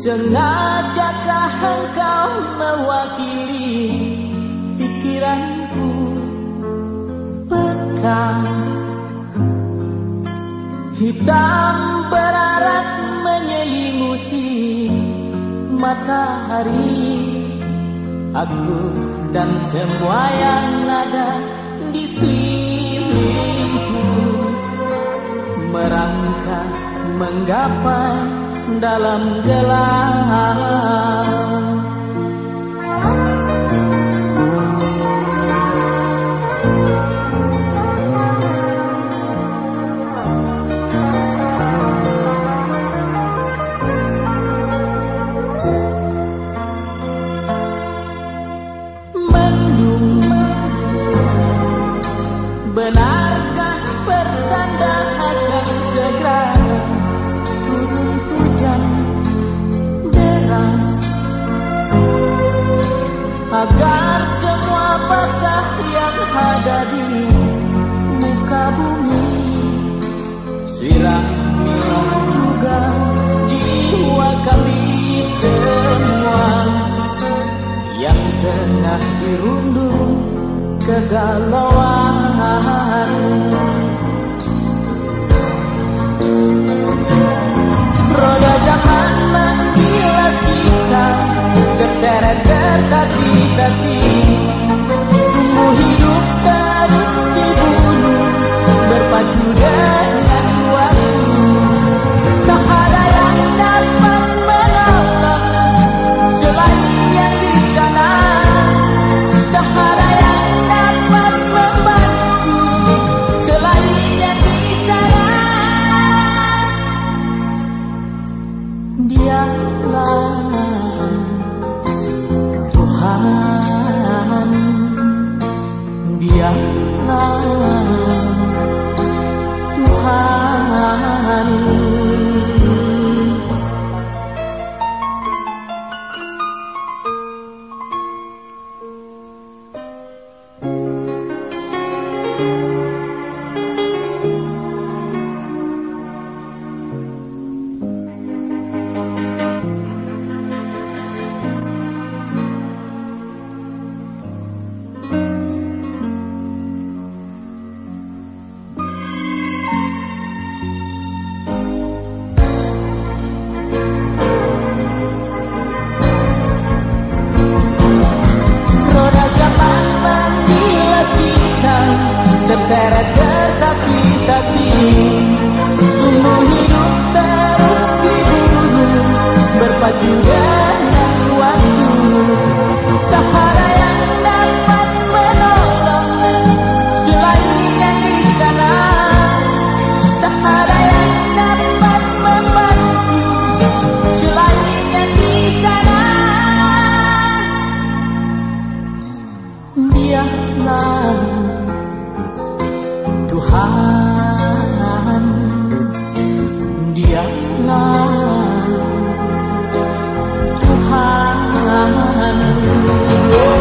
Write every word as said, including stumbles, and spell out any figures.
Sengajakah engkau mewakili pikiranku? Pekan hitam berarak menyelimuti matahari. Aku dan semua yang ada di sekelilingku merangkak menggapai dalam gelap. Mendung, benarkah pertanda akan segera turun hujan deras, agar semua basah yang ada di muka bumi. Siramilah juga jiwa kami semua yang tengah dirundung kegalauan. Roda zaman menggilas kita, terseret tertati-tati. Sumbu hidup terus dibunuh, berpacu dengan waktu. Tak ada yang dapat menolong selain yang di sana. Tak ada yang dapat membantu selain yang di sana. Dialah Tuhan, Dialah Tuhan. Terseret tertati-tati, sumbu hidup terus dibunuh, berpacu dengan waktu. Tak ada yang dapat menolong selain yang di sana. Tak ada yang dapat membantu selain yang di sana. Dialah Tuhan, Dialah Tuhan.